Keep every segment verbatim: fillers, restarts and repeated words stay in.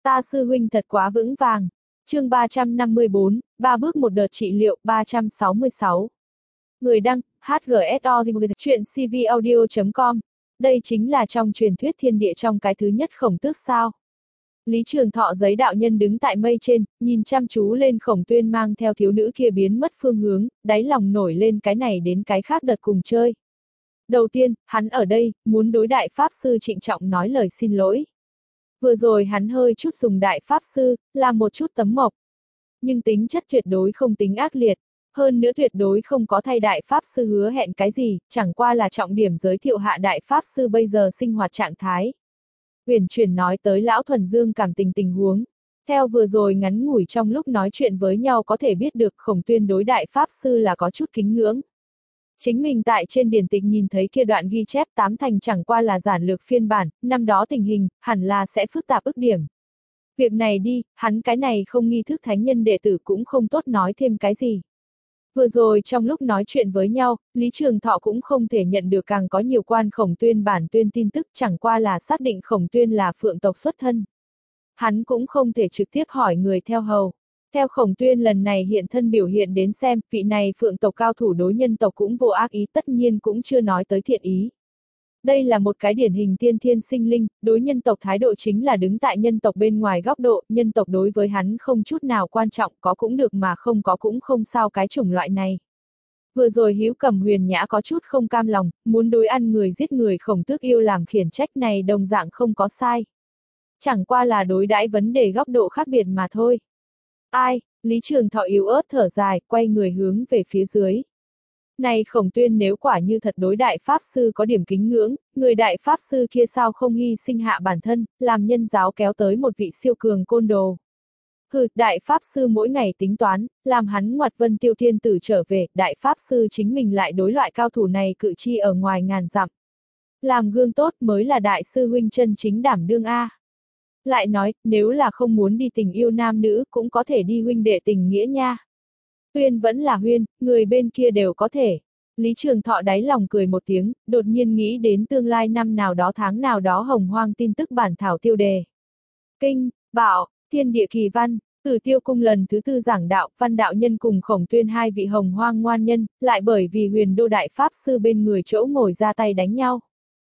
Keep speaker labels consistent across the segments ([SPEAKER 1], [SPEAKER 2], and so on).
[SPEAKER 1] Ta sư huynh thật quá vững vàng. Chương ba trăm năm mươi bốn, ba bước một đợt trị liệu ba trăm sáu mươi sáu. Người đăng, hát giê ét o chuyện c v audio chấm com. Đây chính là trong truyền thuyết thiên địa trong cái thứ nhất Khổng Tước sao. Lý Trường Thọ giấy đạo nhân đứng tại mây trên, nhìn chăm chú lên Khổng Tuyên mang theo thiếu nữ kia biến mất phương hướng, đáy lòng nổi lên cái này đến cái khác đợt cùng chơi. Đầu tiên, hắn ở đây, muốn đối đại Pháp Sư trịnh trọng nói lời xin lỗi. Vừa rồi hắn hơi chút dùng đại Pháp Sư, làm một chút tấm mộc. Nhưng tính chất tuyệt đối không tính ác liệt. Hơn nữa tuyệt đối không có thay đại Pháp Sư hứa hẹn cái gì, chẳng qua là trọng điểm giới thiệu hạ đại Pháp Sư bây giờ sinh hoạt trạng thái. Uyển chuyển nói tới Lão Thuần Dương cảm tình tình huống. Theo vừa rồi ngắn ngủi trong lúc nói chuyện với nhau có thể biết được Khổng Tuyên đối đại Pháp Sư là có chút kính ngưỡng. Chính mình tại trên điển tịch nhìn thấy kia đoạn ghi chép tám thành chẳng qua là giản lược phiên bản, năm đó tình hình, hẳn là sẽ phức tạp ức điểm. Việc này đi, hắn cái này không nghi thức thánh nhân đệ tử cũng không tốt nói thêm cái gì. Vừa rồi trong lúc nói chuyện với nhau, Lý Trường Thọ cũng không thể nhận được càng có nhiều quan Khổng Tuyên bản tuyên tin tức chẳng qua là xác định Khổng Tuyên là phượng tộc xuất thân. Hắn cũng không thể trực tiếp hỏi người theo hầu. Theo Khổng Tuyên lần này hiện thân biểu hiện đến xem, vị này phượng tộc cao thủ đối nhân tộc cũng vô ác ý tất nhiên cũng chưa nói tới thiện ý. Đây là một cái điển hình tiên thiên sinh linh, đối nhân tộc thái độ chính là đứng tại nhân tộc bên ngoài góc độ, nhân tộc đối với hắn không chút nào quan trọng, có cũng được mà không có cũng không sao cái chủng loại này. Vừa rồi Hữu Cầm Huyền Nhã có chút không cam lòng, muốn đối ăn người giết người Khổng Tước yêu làm khiển trách này đồng dạng không có sai. Chẳng qua là đối đãi vấn đề góc độ khác biệt mà thôi. Ai, Lý Trường Thọ yếu ớt thở dài, quay người hướng về phía dưới. Này Khổng Tuyên nếu quả như thật đối đại Pháp Sư có điểm kính ngưỡng, người đại Pháp Sư kia sao không hy sinh hạ bản thân, làm nhân giáo kéo tới một vị siêu cường côn đồ. Hừ, đại Pháp Sư mỗi ngày tính toán, làm hắn ngoặt Vân Tiêu Thiên Tử trở về, đại Pháp Sư chính mình lại đối loại cao thủ này cự chi ở ngoài ngàn dặm. Làm gương tốt mới là đại sư huynh chân chính đảm đương A. Lại nói, nếu là không muốn đi tình yêu nam nữ cũng có thể đi huynh đệ tình nghĩa nha. Huyên vẫn là huyên, người bên kia đều có thể. Lý Trường Thọ đáy lòng cười một tiếng, đột nhiên nghĩ đến tương lai năm nào đó tháng nào đó hồng hoang tin tức bản thảo tiêu đề. Kinh, Bảo, Thiên Địa Kỳ Văn, Tử Tiêu Cung lần thứ tư giảng đạo, Văn đạo nhân cùng Khổng Tuyên hai vị hồng hoang ngoan nhân, lại bởi vì Huyền Đô Đại Pháp Sư bên người chỗ ngồi ra tay đánh nhau.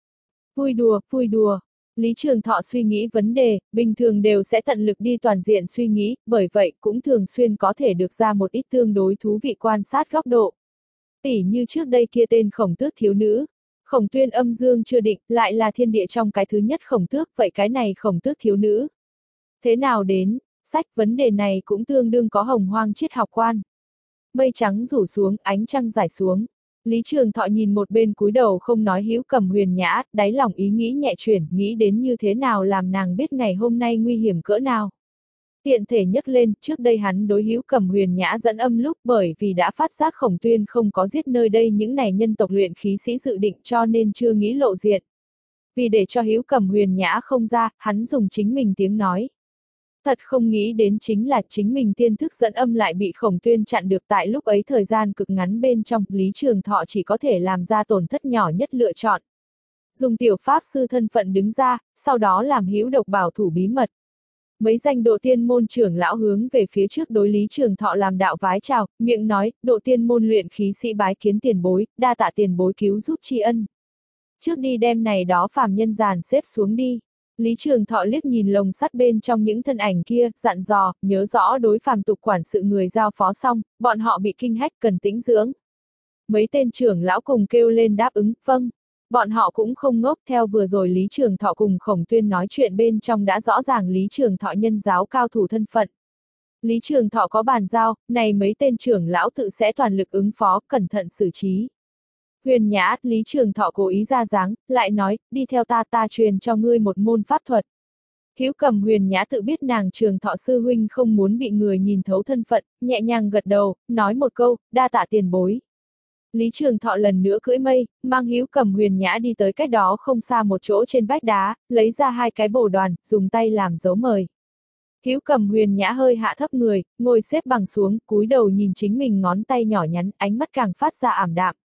[SPEAKER 1] Vui đùa, vui đùa. Lý Trường Thọ suy nghĩ vấn đề, bình thường đều sẽ tận lực đi toàn diện suy nghĩ, bởi vậy cũng thường xuyên có thể được ra một ít tương đối thú vị quan sát góc độ. Tỉ như trước đây kia tên Khổng Tước thiếu nữ. Khổng Tuyên âm dương chưa định, lại là thiên địa trong cái thứ nhất Khổng Tước, vậy cái này Khổng Tước thiếu nữ. Thế nào đến, sách vấn đề này cũng tương đương có hồng hoang triết học quan. Mây trắng rủ xuống, ánh trăng rải xuống. Lý Trường Thọ nhìn một bên cúi đầu không nói Hữu Cầm Huyền Nhã, đáy lòng ý nghĩ nhẹ chuyển, nghĩ đến như thế nào làm nàng biết ngày hôm nay nguy hiểm cỡ nào. Tiện thể nhấc lên, trước đây hắn đối Hữu Cầm Huyền Nhã dẫn âm lúc bởi vì đã phát giác Khổng Tuyên không có giết nơi đây những này nhân tộc luyện khí sĩ dự định cho nên chưa nghĩ lộ diện. Vì để cho Hữu Cầm Huyền Nhã không ra, hắn dùng chính mình tiếng nói. Thật không nghĩ đến chính là chính mình tiên thức dẫn âm lại bị Khổng Tuyên chặn được tại lúc ấy thời gian cực ngắn bên trong, Lý Trường Thọ chỉ có thể làm ra tổn thất nhỏ nhất lựa chọn. Dùng tiểu Pháp Sư thân phận đứng ra, sau đó làm hữu độc bảo thủ bí mật. Mấy danh độ tiên môn trưởng lão hướng về phía trước đối Lý Trường Thọ làm đạo vái chào, miệng nói, độ tiên môn luyện khí sĩ bái kiến tiền bối, đa tạ tiền bối cứu giúp tri ân. Trước đi đem này đó phàm nhân giàn xếp xuống đi. Lý Trường Thọ liếc nhìn lồng sắt bên trong những thân ảnh kia, dặn dò, nhớ rõ đối phàm tục quản sự người giao phó xong, bọn họ bị kinh hách cần tĩnh dưỡng. Mấy tên trưởng lão cùng kêu lên đáp ứng, vâng. Bọn họ cũng không ngốc, theo vừa rồi Lý Trường Thọ cùng Khổng Tuyên nói chuyện bên trong đã rõ ràng Lý Trường Thọ nhân giáo cao thủ thân phận. Lý Trường Thọ có bàn giao, này mấy tên trưởng lão tự sẽ toàn lực ứng phó, cẩn thận xử trí. Huyền Nhã, Lý Trường Thọ cố ý ra dáng, lại nói, đi theo ta ta truyền cho ngươi một môn pháp thuật. Hữu Cầm Huyền Nhã tự biết nàng Trường Thọ sư huynh không muốn bị người nhìn thấu thân phận, nhẹ nhàng gật đầu, nói một câu, đa tạ tiền bối. Lý Trường Thọ lần nữa cưỡi mây, mang Hữu Cầm Huyền Nhã đi tới cách đó không xa một chỗ trên vách đá, lấy ra hai cái bồ đoàn, dùng tay làm dấu mời. Hữu Cầm Huyền Nhã hơi hạ thấp người, ngồi xếp bằng xuống, cúi đầu nhìn chính mình ngón tay nhỏ nhắn, ánh mắt càng phát ra ảm đạm.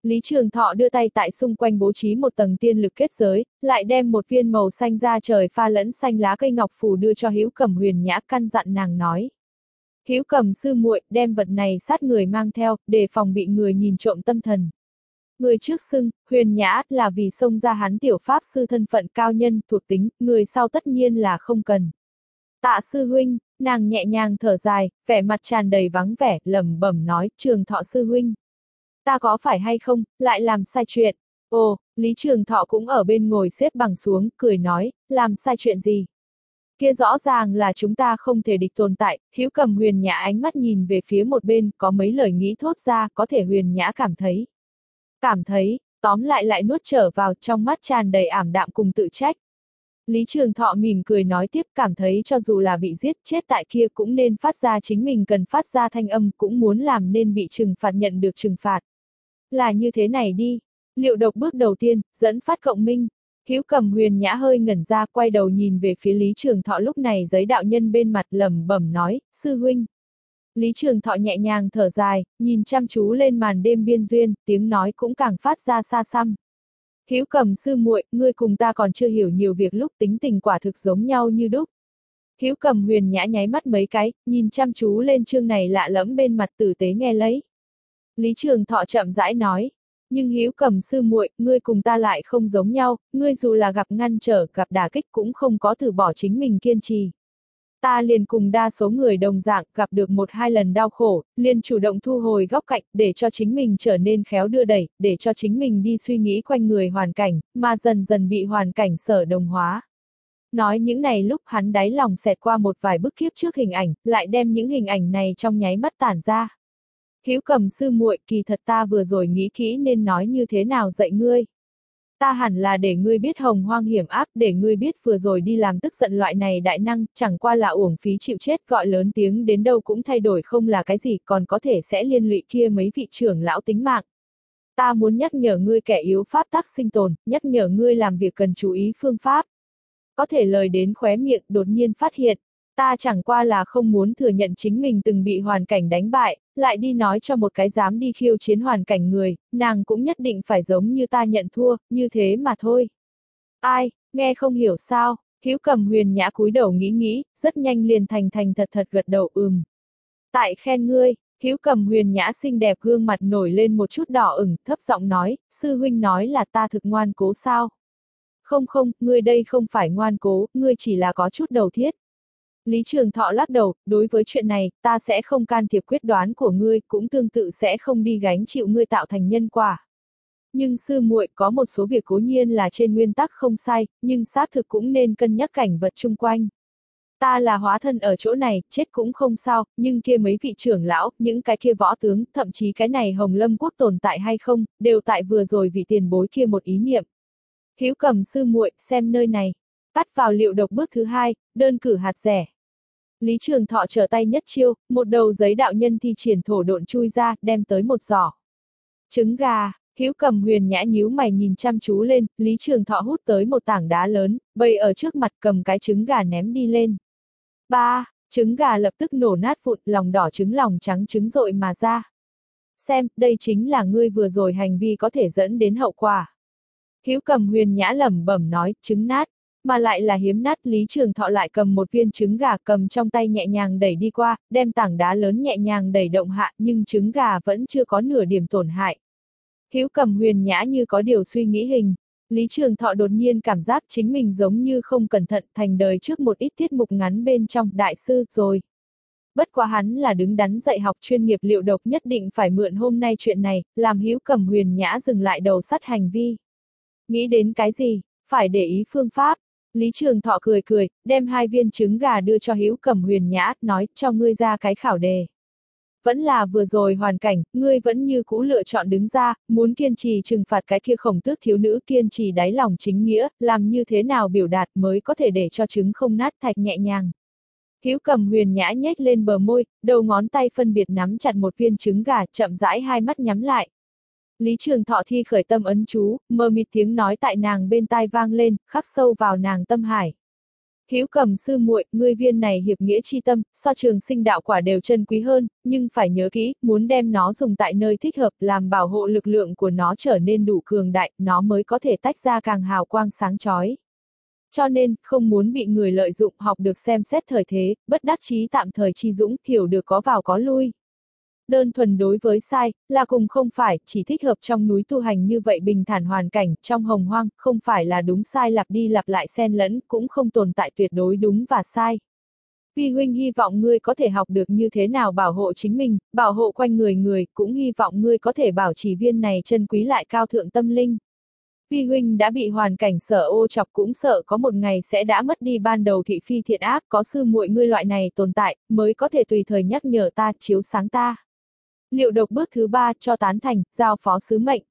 [SPEAKER 1] Lý Trường Thọ đưa tay tại xung quanh bố trí một tầng tiên lực kết giới, lại đem một viên màu xanh da trời pha lẫn xanh lá cây ngọc phù đưa cho Hữu Cầm Huyền Nhã, căn dặn nàng nói. Hữu Cầm sư muội, đem vật này sát người mang theo, để phòng bị người nhìn trộm tâm thần. Người trước xưng, Huyền Nhã, là vì xông ra hắn tiểu pháp sư thân phận cao nhân, thuộc tính, người sau tất nhiên là không cần. Tạ sư huynh, nàng nhẹ nhàng thở dài, vẻ mặt tràn đầy vắng vẻ, lẩm bẩm nói, Trường Thọ sư huynh. Ta có phải hay không, lại làm sai chuyện. Ồ, Lý Trường Thọ cũng ở bên ngồi xếp bằng xuống, cười nói, làm sai chuyện gì? Kia rõ ràng là chúng ta không thể địch tồn tại. Hữu Cầm Huyền Nhã ánh mắt nhìn về phía một bên, có mấy lời nghĩ thốt ra, có thể Huyền Nhã cảm thấy. Cảm thấy, tóm lại lại nuốt trở vào, trong mắt tràn đầy ảm đạm cùng tự trách. Lý Trường Thọ mỉm cười nói tiếp, cảm thấy cho dù là bị giết chết tại kia cũng nên phát ra chính mình cần phát ra thanh âm, cũng muốn làm nên bị trừng phạt nhận được trừng phạt. Là như thế này đi. Liệu độc bước đầu tiên, dẫn phát cộng minh. Hữu Cầm Huyền Nhã hơi ngẩn ra, quay đầu nhìn về phía Lý Trường Thọ, lúc này giấy đạo nhân bên mặt lẩm bẩm nói, sư huynh. Lý Trường Thọ nhẹ nhàng thở dài, nhìn chăm chú lên màn đêm biên duyên, tiếng nói cũng càng phát ra xa xăm. Hữu Cầm sư muội, ngươi cùng ta còn chưa hiểu nhiều việc lúc tính tình quả thực giống nhau như đúc. Hữu Cầm Huyền Nhã nháy mắt mấy cái, nhìn chăm chú lên chương này lạ lẫm bên mặt, tử tế nghe lấy. Lý Trường Thọ chậm rãi nói, nhưng Hữu Cầm sư muội, ngươi cùng ta lại không giống nhau, ngươi dù là gặp ngăn trở, gặp đả kích cũng không có từ bỏ chính mình kiên trì. Ta liền cùng đa số người đồng dạng, gặp được một hai lần đau khổ, liền chủ động thu hồi góc cạnh, để cho chính mình trở nên khéo đưa đẩy, để cho chính mình đi suy nghĩ quanh người hoàn cảnh, mà dần dần bị hoàn cảnh sở đồng hóa. Nói những này lúc hắn đáy lòng xẹt qua một vài bức kiếp trước hình ảnh, lại đem những hình ảnh này trong nháy mắt tản ra. Hữu Cầm sư muội, kỳ thật ta vừa rồi nghĩ kỹ nên nói như thế nào dạy ngươi. Ta hẳn là để ngươi biết hồng hoang hiểm ác, để ngươi biết vừa rồi đi làm tức giận loại này đại năng, chẳng qua là uổng phí chịu chết, gọi lớn tiếng đến đâu cũng thay đổi không là cái gì, còn có thể sẽ liên lụy kia mấy vị trưởng lão tính mạng. Ta muốn nhắc nhở ngươi kẻ yếu pháp tắc sinh tồn, nhắc nhở ngươi làm việc cần chú ý phương pháp. Có thể lời đến khóe miệng, đột nhiên phát hiện. Ta chẳng qua là không muốn thừa nhận chính mình từng bị hoàn cảnh đánh bại, lại đi nói cho một cái dám đi khiêu chiến hoàn cảnh người, nàng cũng nhất định phải giống như ta nhận thua, như thế mà thôi. Ai, nghe không hiểu sao, Hữu Cầm Huyền Nhã cúi đầu nghĩ nghĩ, rất nhanh liền thành thành thật thật gật đầu ừm. Tại khen ngươi, Hữu Cầm Huyền Nhã xinh đẹp gương mặt nổi lên một chút đỏ ửng, thấp giọng nói, sư huynh nói là ta thực ngoan cố sao? Không không, ngươi đây không phải ngoan cố, ngươi chỉ là có chút đầu thiết. Lý Trường Thọ lắc đầu, đối với chuyện này, ta sẽ không can thiệp quyết đoán của ngươi, cũng tương tự sẽ không đi gánh chịu ngươi tạo thành nhân quả. Nhưng sư muội, có một số việc cố nhiên là trên nguyên tắc không sai, nhưng xác thực cũng nên cân nhắc cảnh vật chung quanh. Ta là hóa thân ở chỗ này, chết cũng không sao, nhưng kia mấy vị trưởng lão, những cái kia võ tướng, thậm chí cái này Hồng Lâm quốc tồn tại hay không, đều tại vừa rồi vị tiền bối kia một ý niệm. Hữu Cầm sư muội, xem nơi này. Cắt vào liệu độc bước thứ hai, đơn cử hạt rẻ. Lý Trường Thọ trở tay nhất chiêu, một đầu giấy đạo nhân thi triển thổ độn chui ra, đem tới một giỏ. Trứng gà, Hữu Cầm Huyền Nhã nhíu mày nhìn chăm chú lên, Lý Trường Thọ hút tới một tảng đá lớn, bày ở trước mặt, cầm cái trứng gà ném đi lên. Ba, trứng gà lập tức nổ nát vụn, lòng đỏ trứng lòng trắng trứng rội mà ra. Xem, đây chính là ngươi vừa rồi hành vi có thể dẫn đến hậu quả. Hữu Cầm Huyền Nhã lẩm bẩm nói, trứng nát. Mà lại là hiếm nát. Lý Trường Thọ lại cầm một viên trứng gà, cầm trong tay nhẹ nhàng đẩy đi qua, đem tảng đá lớn nhẹ nhàng đẩy động hạ, nhưng trứng gà vẫn chưa có nửa điểm tổn hại. Hữu Cầm Huyền Nhã như có điều suy nghĩ hình. Lý Trường Thọ đột nhiên cảm giác chính mình giống như không cẩn thận thành đời trước một ít tiết mục ngắn bên trong đại sư rồi. Bất quá hắn là đứng đắn dạy học chuyên nghiệp, liệu độc nhất định phải mượn hôm nay chuyện này, làm Hữu Cầm Huyền Nhã dừng lại đầu sắt hành vi. Nghĩ đến cái gì, phải để ý phương pháp. Lý Trường Thọ cười cười, đem hai viên trứng gà đưa cho Hữu Cầm Huyền Nhã, nói, cho ngươi ra cái khảo đề. Vẫn là vừa rồi hoàn cảnh, ngươi vẫn như cũ lựa chọn đứng ra, muốn kiên trì trừng phạt cái kia khổng tước thiếu nữ, kiên trì đáy lòng chính nghĩa, làm như thế nào biểu đạt mới có thể để cho trứng không nát thạch nhẹ nhàng. Hữu Cầm Huyền Nhã nhếch lên bờ môi, đầu ngón tay phân biệt nắm chặt một viên trứng gà, chậm rãi hai mắt nhắm lại. Lý Trường Thọ thi khởi tâm ấn chú, mờ mịt tiếng nói tại nàng bên tai vang lên, khắc sâu vào nàng tâm hải. Hữu Cầm sư muội, ngươi viên này hiệp nghĩa chi tâm, so trường sinh đạo quả đều chân quý hơn, nhưng phải nhớ kỹ, muốn đem nó dùng tại nơi thích hợp, làm bảo hộ lực lượng của nó trở nên đủ cường đại, nó mới có thể tách ra càng hào quang sáng chói. Cho nên, không muốn bị người lợi dụng, học được xem xét thời thế, bất đắc chí tạm thời chi dũng, hiểu được có vào có lui. Đơn thuần đối với sai, là cùng không phải, chỉ thích hợp trong núi tu hành như vậy bình thản hoàn cảnh, trong hồng hoang, không phải là đúng sai lặp đi lặp lại xen lẫn, cũng không tồn tại tuyệt đối đúng và sai. Vi huynh hy vọng ngươi có thể học được như thế nào bảo hộ chính mình, bảo hộ quanh người người, cũng hy vọng ngươi có thể bảo trì viên này chân quý lại cao thượng tâm linh. Vi huynh đã bị hoàn cảnh sở ô chọc cũng sợ có một ngày sẽ đã mất đi ban đầu thị phi thiện ác, có sư muội ngươi loại này tồn tại, mới có thể tùy thời nhắc nhở ta, chiếu sáng ta. Liệu độc bước thứ ba cho tán thành, giao phó sứ mệnh.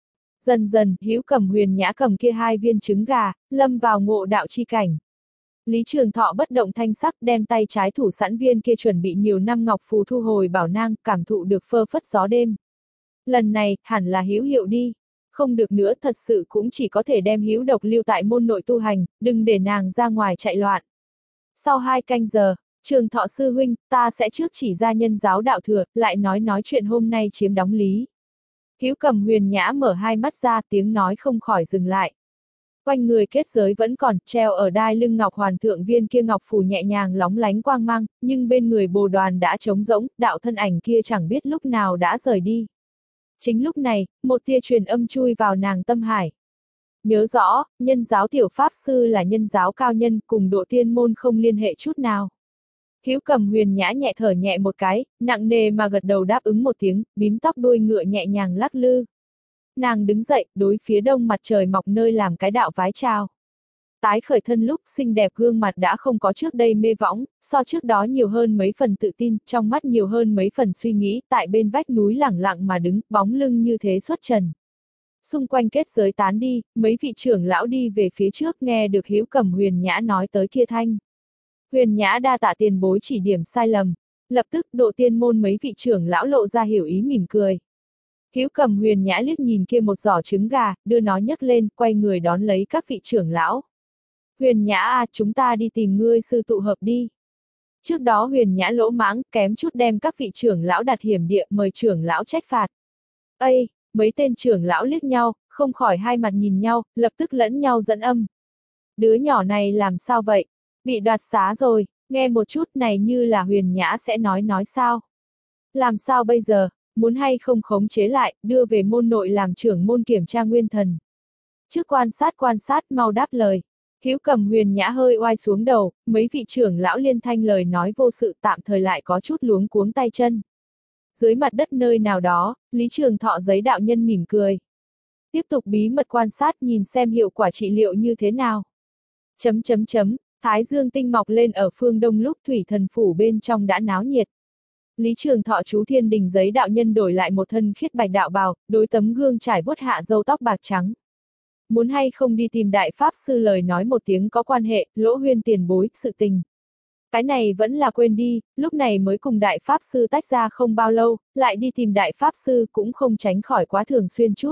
[SPEAKER 1] Dần dần, Hữu Cầm Huyền Nhã cầm kia hai viên trứng gà, lâm vào ngộ đạo chi cảnh. Lý Trường Thọ bất động thanh sắc đem tay trái thủ sẵn viên kia chuẩn bị nhiều năm ngọc phù thu hồi bảo nang, cảm thụ được phơ phất gió đêm. Lần này, hẳn là hữu hiệu đi. Không được nữa, thật sự cũng chỉ có thể đem hữu độc lưu tại môn nội tu hành, đừng để nàng ra ngoài chạy loạn. Sau hai canh giờ, Trường Thọ sư huynh, ta sẽ trước chỉ ra nhân giáo đạo thừa, lại nói nói chuyện hôm nay chiếm đóng lý. Hữu Cầm Huyền Nhã mở hai mắt ra, tiếng nói không khỏi dừng lại. Quanh người kết giới vẫn còn, treo ở đai lưng ngọc hoàn thượng viên kia ngọc phù nhẹ nhàng lóng lánh quang mang, nhưng bên người bồ đoàn đã trống rỗng, đạo thân ảnh kia chẳng biết lúc nào đã rời đi. Chính lúc này, một tia truyền âm chui vào nàng tâm hải. Nhớ rõ, nhân giáo tiểu pháp sư là nhân giáo cao nhân, cùng độ tiên môn không liên hệ chút nào. Hữu Cầm Huyền Nhã nhẹ thở nhẹ một cái, nặng nề mà gật đầu đáp ứng một tiếng, bím tóc đuôi ngựa nhẹ nhàng lắc lư. Nàng đứng dậy, đối phía đông mặt trời mọc nơi làm cái đạo vái chào. Tái khởi thân lúc xinh đẹp gương mặt đã không có trước đây mê võng, so trước đó nhiều hơn mấy phần tự tin, trong mắt nhiều hơn mấy phần suy nghĩ, tại bên vách núi lẳng lặng mà đứng, bóng lưng như thế xuất trần. Xung quanh kết giới tán đi, mấy vị trưởng lão đi về phía trước nghe được Hữu Cầm Huyền Nhã nói tới kia thanh. Huyền Nhã đa tạ tiền bối chỉ điểm sai lầm, lập tức độ tiên môn mấy vị trưởng lão lộ ra hiểu ý mỉm cười. Hữu Cầm Huyền Nhã liếc nhìn kia một giỏ trứng gà, đưa nó nhấc lên, quay người đón lấy các vị trưởng lão. Huyền Nhã à, chúng ta đi tìm ngươi sư tụ hợp đi. Trước đó Huyền Nhã lỗ mãng, kém chút đem các vị trưởng lão đặt hiểm địa, mời trưởng lão trách phạt. Ây, mấy tên trưởng lão liếc nhau, không khỏi hai mặt nhìn nhau, lập tức lẫn nhau dẫn âm. Đứa nhỏ này làm sao vậy? Bị đoạt xá rồi, nghe một chút này như là Huyền Nhã sẽ nói nói sao? Làm sao bây giờ, muốn hay không khống chế lại, đưa về môn nội làm trưởng môn kiểm tra nguyên thần. Trước quan sát quan sát mau đáp lời. Hữu Cầm Huyền Nhã hơi oai xuống đầu, mấy vị trưởng lão liên thanh lời nói vô sự tạm thời lại có chút luống cuống tay chân. Dưới mặt đất nơi nào đó, Lý Trường Thọ giấy đạo nhân mỉm cười. Tiếp tục bí mật quan sát nhìn xem hiệu quả trị liệu như thế nào. Chấm chấm chấm, Thái Dương tinh mọc lên ở phương đông lúc thủy thần phủ bên trong đã náo nhiệt. Lý Trường Thọ chú thiên đình giấy đạo nhân đổi lại một thân khiết bạch đạo bào, đối tấm gương trải vuốt hạ râu tóc bạc trắng. Muốn hay không đi tìm đại pháp sư lời nói một tiếng có quan hệ, Lỗ Huyên tiền bối, sự tình. Cái này vẫn là quên đi, lúc này mới cùng đại pháp sư tách ra không bao lâu, lại đi tìm đại pháp sư cũng không tránh khỏi quá thường xuyên chút.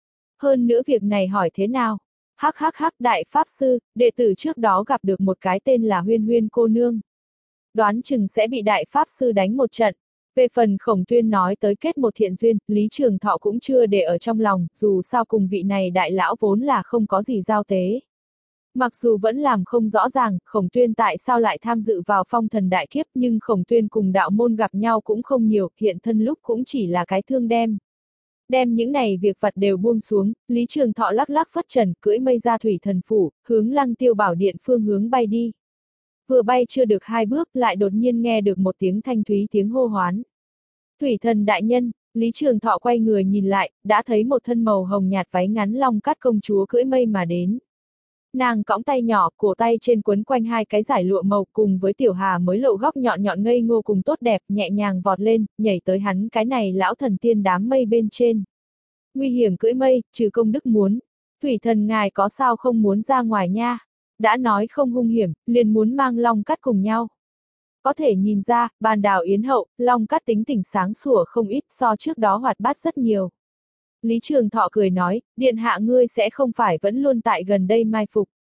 [SPEAKER 1] Hơn nữa việc này hỏi thế nào? Hắc hắc hắc đại pháp sư, đệ tử trước đó gặp được một cái tên là Huyên Huyên cô nương. Đoán chừng sẽ bị đại pháp sư đánh một trận. Về phần Khổng Tuyên nói tới kết một thiện duyên, Lý Trường Thọ cũng chưa để ở trong lòng, dù sao cùng vị này đại lão vốn là không có gì giao tế. Mặc dù vẫn làm không rõ ràng, Khổng Tuyên tại sao lại tham dự vào phong thần đại kiếp, nhưng Khổng Tuyên cùng đạo môn gặp nhau cũng không nhiều, hiện thân lúc cũng chỉ là cái thương đem. Đem những này việc vặt đều buông xuống, Lý Trường Thọ lắc lắc phất trần, cưỡi mây ra thủy thần phủ, hướng Lăng Tiêu Bảo Điện phương hướng bay đi. Vừa bay chưa được hai bước, lại đột nhiên nghe được một tiếng thanh thúy tiếng hô hoán. Thủy thần đại nhân, Lý Trường Thọ quay người nhìn lại, đã thấy một thân màu hồng nhạt váy ngắn long cát công chúa cưỡi mây mà đến. Nàng cõng tay nhỏ, cổ tay trên quấn quanh hai cái giải lụa màu cùng với tiểu hà mới lộ góc nhọn nhọn ngây ngô cùng tốt đẹp, nhẹ nhàng vọt lên, nhảy tới hắn cái này lão thần tiên đám mây bên trên. Nguy hiểm cưỡi mây, trừ công đức muốn. Thủy thần ngài có sao không muốn ra ngoài nha? Đã nói không hung hiểm, liền muốn mang long cát cùng nhau. Có thể nhìn ra, bàn đào yến hậu, long cát tính tình sáng sủa không ít so trước đó hoạt bát rất nhiều. Lý Trường Thọ cười nói, điện hạ ngươi sẽ không phải vẫn luôn tại gần đây mai phục.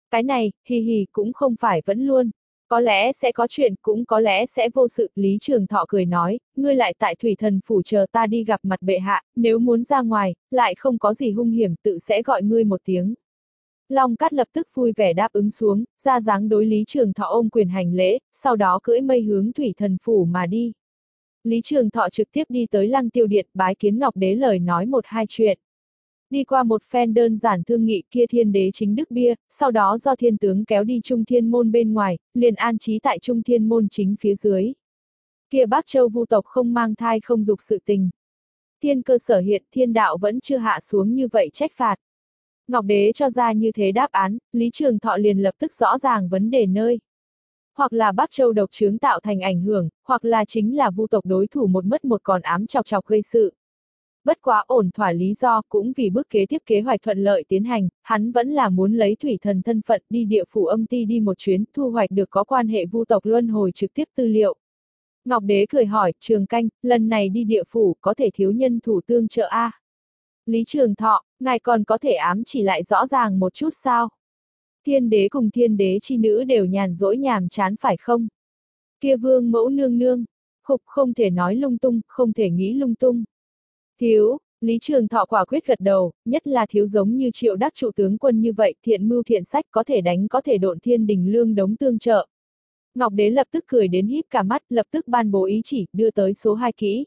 [SPEAKER 1] Cái này, hì hì cũng không phải vẫn luôn. Có lẽ sẽ có chuyện, cũng có lẽ sẽ vô sự, Lý Trường Thọ cười nói, ngươi lại tại Thủy Thần Phủ chờ ta đi gặp mặt bệ hạ, nếu muốn ra ngoài, lại không có gì hung hiểm, tự sẽ gọi ngươi một tiếng. Long Cát lập tức vui vẻ đáp ứng xuống, ra dáng đối Lý Trường Thọ ôm quyền hành lễ, sau đó cưỡi mây hướng Thủy Thần Phủ mà đi. Lý Trường Thọ trực tiếp đi tới Lăng Tiêu Điện, bái kiến Ngọc Đế lời nói một hai chuyện. Đi qua một phen đơn giản thương nghị kia thiên đế chính đức bia, sau đó do thiên tướng kéo đi Trung Thiên Môn bên ngoài, liền an trí tại Trung Thiên Môn chính phía dưới. Kia Bắc Châu Vu tộc không mang thai không dục sự tình. Thiên cơ sở hiện, thiên đạo vẫn chưa hạ xuống như vậy trách phạt. Ngọc Đế cho ra như thế đáp án, Lý Trường Thọ liền lập tức rõ ràng vấn đề nơi. Hoặc là Bắc Châu độc chướng tạo thành ảnh hưởng, hoặc là chính là Vu tộc đối thủ một mất một còn ám chọc chọc gây sự. Bất quá ổn thỏa lý do cũng vì bước kế tiếp kế hoạch thuận lợi tiến hành, hắn vẫn là muốn lấy thủy thần thân phận đi địa phủ âm ti đi một chuyến, thu hoạch được có quan hệ Vu tộc luân hồi trực tiếp tư liệu. Ngọc Đế cười hỏi, Trường Canh, lần này đi địa phủ có thể thiếu nhân thủ tương trợ a? Lý Trường Thọ, ngài còn có thể ám chỉ lại rõ ràng một chút sao? Thiên đế cùng thiên đế chi nữ đều nhàn rỗi nhàm chán phải không? Kia vương mẫu nương nương, khục không thể nói lung tung, không thể nghĩ lung tung. Thiếu, Lý Trường Thọ quả quyết gật đầu, nhất là thiếu giống như Triệu Đắc trụ tướng quân như vậy, thiện mưu thiện sách có thể đánh có thể độn thiên đình lương đống tương trợ. Ngọc Đế lập tức cười đến híp cả mắt, lập tức ban bố ý chỉ, đưa tới số hai kỹ.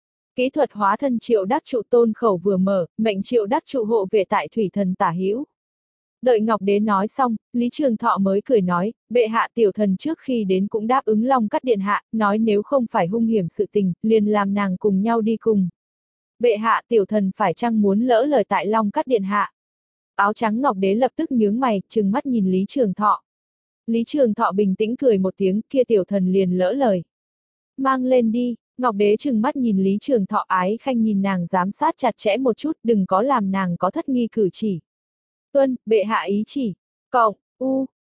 [SPEAKER 1] Kỹ thuật hóa thân Triệu Đắc trụ tôn khẩu vừa mở, mệnh Triệu Đắc trụ hộ vệ tại thủy thần tả hữu. Đợi Ngọc Đế nói xong, Lý Trường Thọ mới cười nói, bệ hạ tiểu thần trước khi đến cũng đáp ứng Long Cát điện hạ, nói nếu không phải hung hiểm sự tình, liền làm nàng cùng nhau đi cùng. Bệ hạ tiểu thần phải chăng muốn lỡ lời tại Long Cát điện hạ? Áo trắng Ngọc Đế lập tức nhướng mày, trừng mắt nhìn Lý Trường Thọ. Lý Trường Thọ bình tĩnh cười một tiếng, kia tiểu thần liền lỡ lời. Mang lên đi, Ngọc Đế trừng mắt nhìn Lý Trường Thọ ái khanh nhìn nàng giám sát chặt chẽ một chút, đừng có làm nàng có thất nghi cử chỉ. Tuân, bệ hạ ý chỉ. Cộng, u,